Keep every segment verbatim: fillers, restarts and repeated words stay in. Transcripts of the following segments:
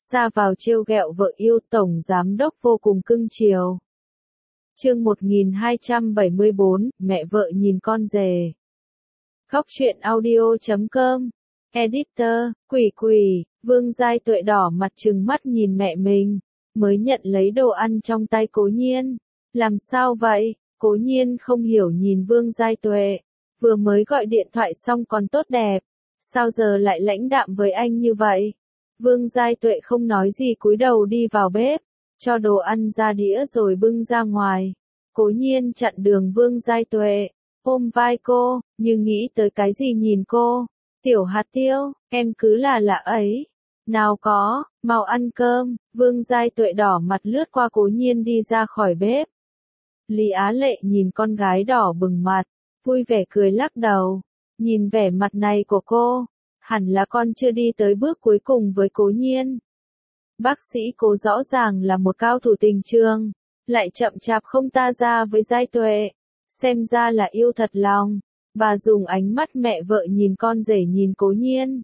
Ra vào trêu ghẹo vợ yêu, tổng giám đốc vô cùng cưng chiều. Chương một nghìn hai trăm bảy mươi bốn, mẹ vợ nhìn con rể. Góc truyện audio chấm com. Editor, quỷ quỷ, Vương Giai Tuệ đỏ mặt trừng mắt nhìn mẹ mình, mới nhận lấy đồ ăn trong tay Cố Nhiên. Làm sao vậy? Cố Nhiên không hiểu nhìn Vương Giai Tuệ, vừa mới gọi điện thoại xong còn tốt đẹp, sao giờ lại lãnh đạm với anh như vậy? Vương Giai Tuệ không nói gì cúi đầu đi vào bếp, cho đồ ăn ra đĩa rồi bưng ra ngoài. Cố Nhiên chặn đường Vương Giai Tuệ, ôm vai cô, như nghĩ tới cái gì nhìn cô. Tiểu hạt tiêu, em cứ là lạ ấy. Nào có, mau ăn cơm. Vương Giai Tuệ đỏ mặt lướt qua Cố Nhiên đi ra khỏi bếp. Lý Á Lệ nhìn con gái đỏ bừng mặt, vui vẻ cười lắc đầu. Nhìn vẻ mặt này của cô, hẳn là con chưa đi tới bước cuối cùng với Cố Nhiên. Bác sĩ Cố rõ ràng là một cao thủ tình trường, lại chậm chạp không ta ra với Giai Tuệ, xem ra là yêu thật lòng. Bà dùng ánh mắt mẹ vợ nhìn con rể nhìn Cố Nhiên.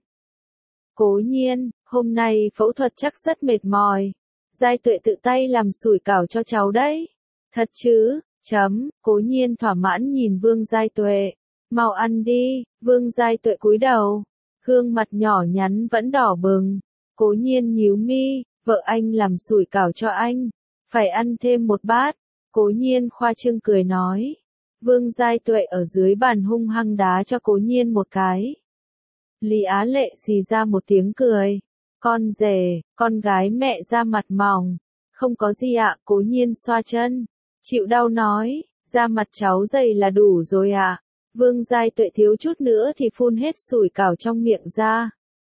Cố Nhiên, hôm nay phẫu thuật chắc rất mệt mỏi. Giai Tuệ tự tay làm sủi cảo cho cháu đấy. Thật chứ, chấm, Cố Nhiên thỏa mãn nhìn Vương Giai Tuệ. Mau ăn đi, Vương Giai Tuệ cúi đầu. Gương mặt nhỏ nhắn vẫn đỏ bừng. Cố Nhiên nhíu mi, vợ anh làm sủi cảo cho anh. Phải ăn thêm một bát. Cố Nhiên khoa trương cười nói. Vương Giai Tuệ ở dưới bàn hung hăng đá cho Cố Nhiên một cái. Lý Á Lệ xì ra một tiếng cười. Con rể, con gái mẹ da mặt mỏng. Không có gì ạ, Cố Nhiên xoa chân. Chịu đau nói, da mặt cháu dày là đủ rồi ạ. Vương Giai Tuệ thiếu chút nữa thì phun hết sủi cảo trong miệng ra.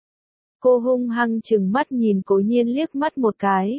Cô hung hăng trừng mắt nhìn Cố Nhiên liếc mắt một cái.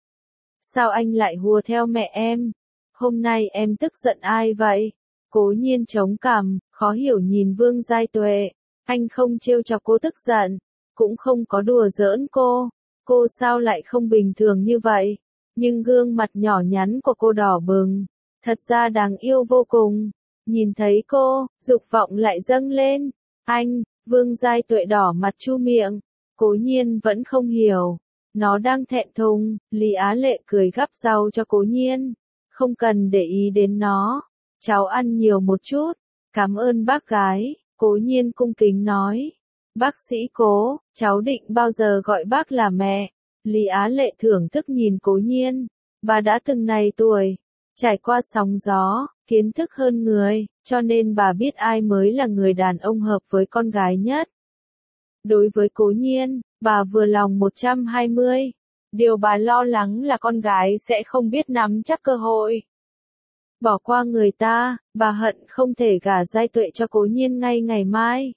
Sao anh lại hùa theo mẹ em? Hôm nay em tức giận ai vậy? Cố Nhiên chống cằm, khó hiểu nhìn Vương Giai Tuệ. Anh không trêu chọc cô tức giận, cũng không có đùa giỡn cô. Cô sao lại không bình thường như vậy? Nhưng gương mặt nhỏ nhắn của cô đỏ bừng, thật ra đáng yêu vô cùng. Nhìn thấy cô, dục vọng lại dâng lên. Anh, Vương Giai Tuệ đỏ mặt chu miệng. Cố Nhiên vẫn không hiểu. Nó đang thẹn thùng. Lý Á Lệ cười gắp rau cho Cố Nhiên. Không cần để ý đến nó. Cháu ăn nhiều một chút. Cảm ơn bác gái. Cố Nhiên cung kính nói. Bác sĩ Cố, cháu định bao giờ gọi bác là mẹ? Lý Á Lệ thưởng thức nhìn Cố Nhiên. Bà đã từng này tuổi, trải qua sóng gió, kiến thức hơn người, cho nên bà biết ai mới là người đàn ông hợp với con gái nhất. Đối với Cố Nhiên, bà vừa lòng một trăm hai mươi. Điều bà lo lắng là con gái sẽ không biết nắm chắc cơ hội. Bỏ qua người ta, bà hận không thể gả Giai Tuệ cho Cố Nhiên ngay ngày mai.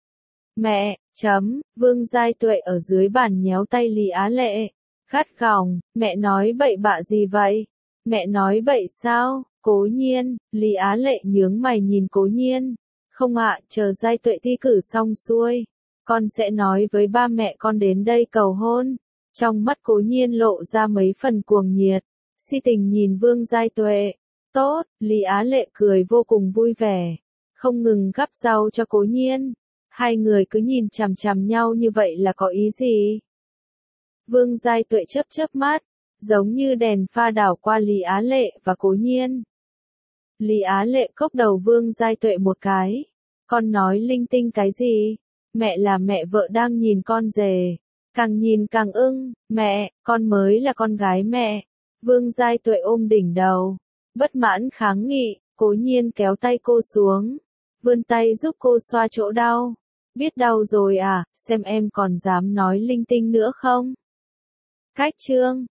Mẹ, chấm, Vương Giai Tuệ ở dưới bàn nhéo tay Lý Á Lệ. Gắt gỏng, mẹ nói bậy bạ gì vậy? Mẹ nói bậy sao? Cố Nhiên, Lý Á Lệ nhướng mày nhìn Cố Nhiên. Không ạ, chờ Giai Tuệ thi cử xong xuôi, con sẽ nói với ba mẹ con đến đây cầu hôn. Trong mắt Cố Nhiên lộ ra mấy phần cuồng nhiệt, si tình nhìn Vương Giai Tuệ. Tốt, Lý Á Lệ cười vô cùng vui vẻ, không ngừng gắp rau cho Cố Nhiên. Hai người cứ nhìn chằm chằm nhau như vậy là có ý gì? Vương Giai Tuệ chớp chớp mắt, giống như đèn pha đảo qua Lý Á Lệ và Cố Nhiên. Lý Á Lệ cốc đầu Vương Giai Tuệ một cái. Con nói linh tinh cái gì? Mẹ là mẹ vợ đang nhìn con rể. Càng nhìn càng ưng, mẹ, con mới là con gái mẹ. Vương Giai Tuệ ôm đỉnh đầu, bất mãn kháng nghị. Cố Nhiên kéo tay cô xuống, vươn tay giúp cô xoa chỗ đau. Biết đau rồi à, xem em còn dám nói linh tinh nữa không? Cách chương